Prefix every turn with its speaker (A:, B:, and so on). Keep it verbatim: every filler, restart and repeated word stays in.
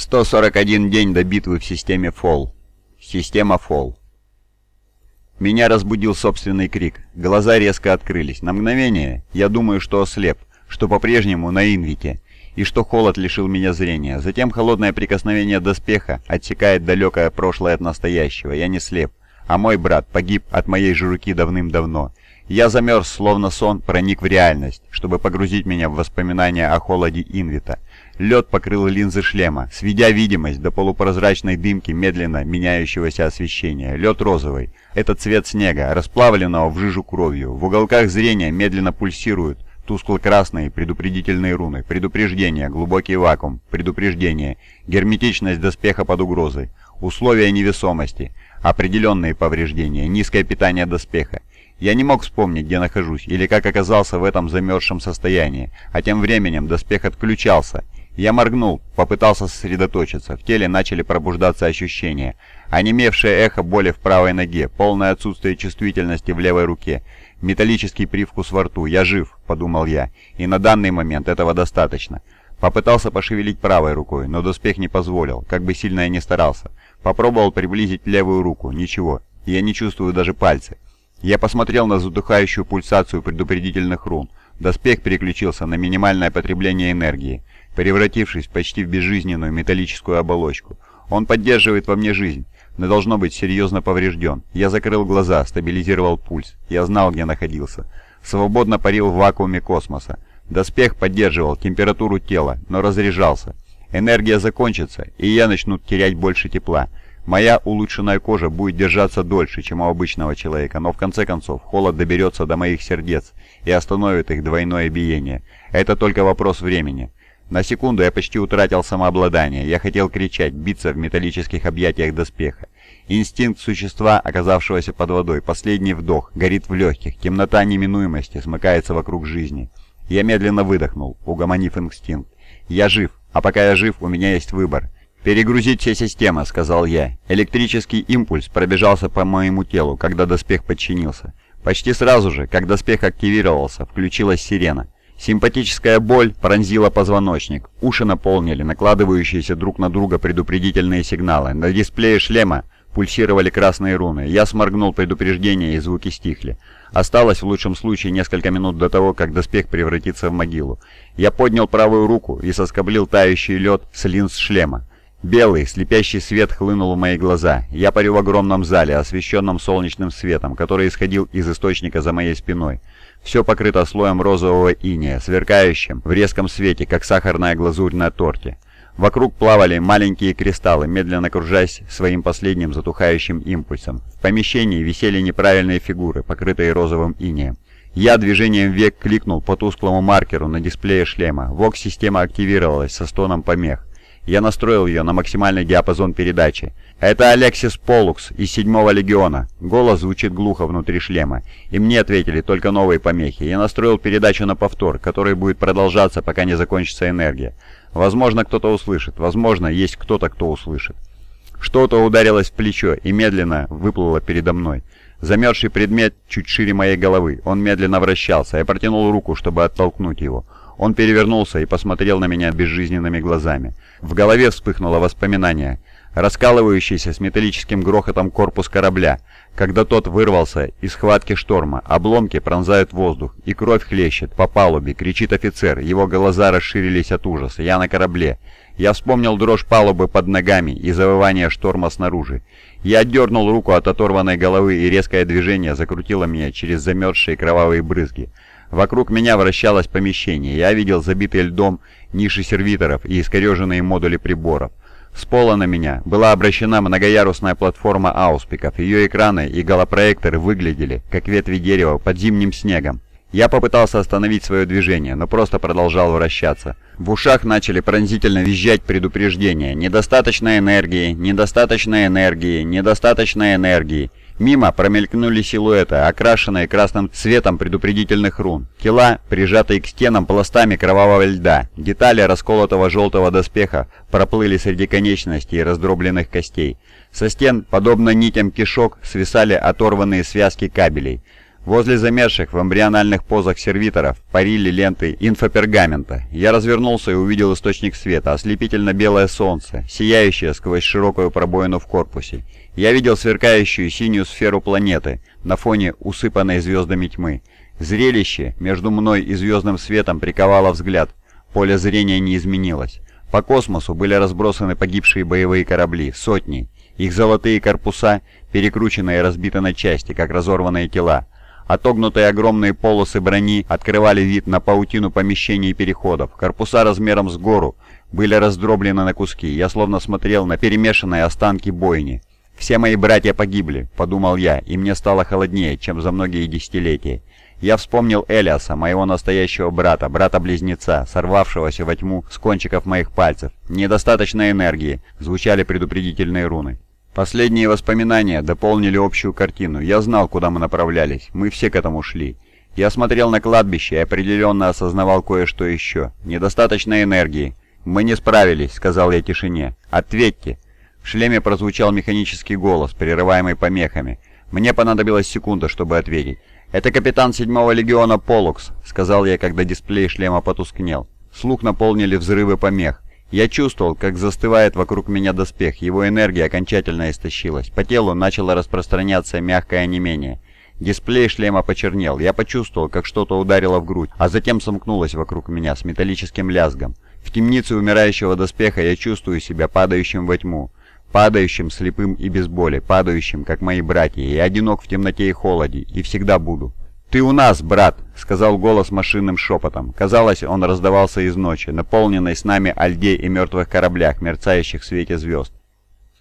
A: сто сорок один день до битвы в системе Фол. Система Фол. Меня разбудил собственный крик. Глаза резко открылись. На мгновение я думаю, что ослеп, что по-прежнему на Инвите, и что холод лишил меня зрения. Затем холодное прикосновение доспеха отсекает далекое прошлое от настоящего. Я не слеп, а мой брат погиб от моей же руки давным-давно. Я замерз, словно сон проник в реальность, чтобы погрузить меня в воспоминания о холоде Инвита. Лед покрыл линзы шлема, сведя видимость до полупрозрачной дымки медленно меняющегося освещения. Лед розовый. Это цвет снега, расплавленного в жижу кровью. В уголках зрения медленно пульсируют тускло-красные предупредительные руны. Предупреждение, глубокий вакуум. Предупреждение, герметичность доспеха под угрозой. Условия невесомости. Определенные повреждения, низкое питание доспеха. Я не мог вспомнить, где нахожусь, или как оказался в этом замерзшем состоянии, а тем временем доспех отключался. Я моргнул, попытался сосредоточиться, в теле начали пробуждаться ощущения. Онемевшее эхо боли в правой ноге, полное отсутствие чувствительности в левой руке, металлический привкус во рту. «Я жив», — подумал я, и на данный момент этого достаточно. Попытался пошевелить правой рукой, но доспех не позволил, как бы сильно я ни старался. Попробовал приблизить левую руку, ничего, я не чувствую даже пальцы. Я посмотрел на затухающую пульсацию предупредительных рун. Доспех переключился на минимальное потребление энергии, превратившись почти в безжизненную металлическую оболочку. Он поддерживает во мне жизнь, но должно быть серьезно поврежден. Я закрыл глаза, стабилизировал пульс. Я знал, где находился. Свободно парил в вакууме космоса. Доспех поддерживал температуру тела, но разряжался. Энергия закончится, и я начну терять больше тепла. Моя улучшенная кожа будет держаться дольше, чем у обычного человека, но в конце концов холод доберется до моих сердец и остановит их двойное биение. Это только вопрос времени. На секунду я почти утратил самообладание. Я хотел кричать, биться в металлических объятиях доспеха. Инстинкт существа, оказавшегося под водой, последний вдох, горит в легких, темнота неминуемости смыкается вокруг жизни. Я медленно выдохнул, угомонив инстинкт. Я жив, а пока я жив, у меня есть выбор. «Перегрузить все системы», — сказал я. Электрический импульс пробежался по моему телу, когда доспех подчинился. Почти сразу же, как доспех активировался, включилась сирена. Симпатическая боль пронзила позвоночник. Уши наполнили накладывающиеся друг на друга предупредительные сигналы. На дисплее шлема пульсировали красные руны. Я сморгнул предупреждение, и звуки стихли. Осталось в лучшем случае несколько минут до того, как доспех превратится в могилу. Я поднял правую руку и соскоблил тающий лед с линз шлема. Белый, слепящий свет хлынул в мои глаза. Я парю в огромном зале, освещенном солнечным светом, который исходил из источника за моей спиной. Все покрыто слоем розового инея, сверкающим в резком свете, как сахарная глазурь на торте. Вокруг плавали маленькие кристаллы, медленно кружась своим последним затухающим импульсом. В помещении висели неправильные фигуры, покрытые розовым инеем. Я движением век кликнул по тусклому маркеру на дисплее шлема. ВОКС-система активировалась со стоном помех. Я настроил ее на максимальный диапазон передачи. «Это Алексис Полукс из седьмого легиона». Голос звучит глухо внутри шлема. И мне ответили только новые помехи. Я настроил передачу на повтор, который будет продолжаться, пока не закончится энергия. Возможно, кто-то услышит. Возможно, есть кто-то, кто услышит. Что-то ударилось в плечо и медленно выплыло передо мной. Замерзший предмет чуть шире моей головы. Он медленно вращался. Я протянул руку, чтобы оттолкнуть его. Он перевернулся и посмотрел на меня безжизненными глазами. В голове вспыхнуло воспоминание. Раскалывающийся с металлическим грохотом корпус корабля, когда тот вырвался из схватки шторма. Обломки пронзают воздух, и кровь хлещет по палубе, кричит офицер. Его глаза расширились от ужаса. Я на корабле. Я вспомнил дрожь палубы под ногами и завывание шторма снаружи. Я отдернул руку от оторванной головы, и резкое движение закрутило меня через замерзшие кровавые брызги. Вокруг меня вращалось помещение. Я видел забитые льдом ниши сервиторов и искореженные модули приборов. С пола на меня была обращена многоярусная платформа ауспиков. Ее экраны и голопроекторы выглядели, как ветви дерева под зимним снегом. Я попытался остановить свое движение, но просто продолжал вращаться. В ушах начали пронзительно визжать предупреждения. Недостаточно энергии, недостаточно энергии, недостаточно энергии. Мимо промелькнули силуэты, окрашенные красным цветом предупредительных рун. Тела, прижатые к стенам пластами кровавого льда. Детали расколотого желтого доспеха проплыли среди конечностей и раздробленных костей. Со стен, подобно нитям кишок, свисали оторванные связки кабелей. Возле замерзших в эмбриональных позах сервиторов парили ленты инфопергамента. Я развернулся и увидел источник света, ослепительно-белое солнце, сияющее сквозь широкую пробоину в корпусе. Я видел сверкающую синюю сферу планеты на фоне усыпанной звездами тьмы. Зрелище между мной и звездным светом приковало взгляд. Поле зрения не изменилось. По космосу были разбросаны погибшие боевые корабли, сотни. Их золотые корпуса перекручены и разбиты на части, как разорванные тела. Отогнутые огромные полосы брони открывали вид на паутину помещений и переходов. Корпуса размером с гору были раздроблены на куски. Я словно смотрел на перемешанные останки бойни. «Все мои братья погибли», — подумал я, и мне стало холоднее, чем за многие десятилетия. Я вспомнил Элиаса, моего настоящего брата, брата-близнеца, сорвавшегося во тьму с кончиков моих пальцев. «Недостаточно энергии», — звучали предупредительные руны. Последние воспоминания дополнили общую картину. Я знал, куда мы направлялись. Мы все к этому шли. Я смотрел на кладбище и определенно осознавал кое-что еще. Недостаточно энергии. «Мы не справились», — сказал я тишине. «Ответьте». В шлеме прозвучал механический голос, прерываемый помехами. Мне понадобилась секунда, чтобы ответить. «Это капитан седьмого легиона Полукс», — сказал я, когда дисплей шлема потускнел. Слух наполнили взрывы помех. Я чувствовал, как застывает вокруг меня доспех, его энергия окончательно истощилась. По телу начало распространяться мягкое онемение. Дисплей шлема почернел. Я почувствовал, как что-то ударило в грудь, а затем сомкнулось вокруг меня с металлическим лязгом. В темнице умирающего доспеха я чувствую себя падающим во тьму. Падающим, слепым и без боли, падающим, как мои братья. Я одинок в темноте и холоде, и всегда буду. «Ты у нас, брат!» — сказал голос машинным шепотом. Казалось, он раздавался из ночи, наполненной с нами о льде и мертвых кораблях, мерцающих в свете звезд.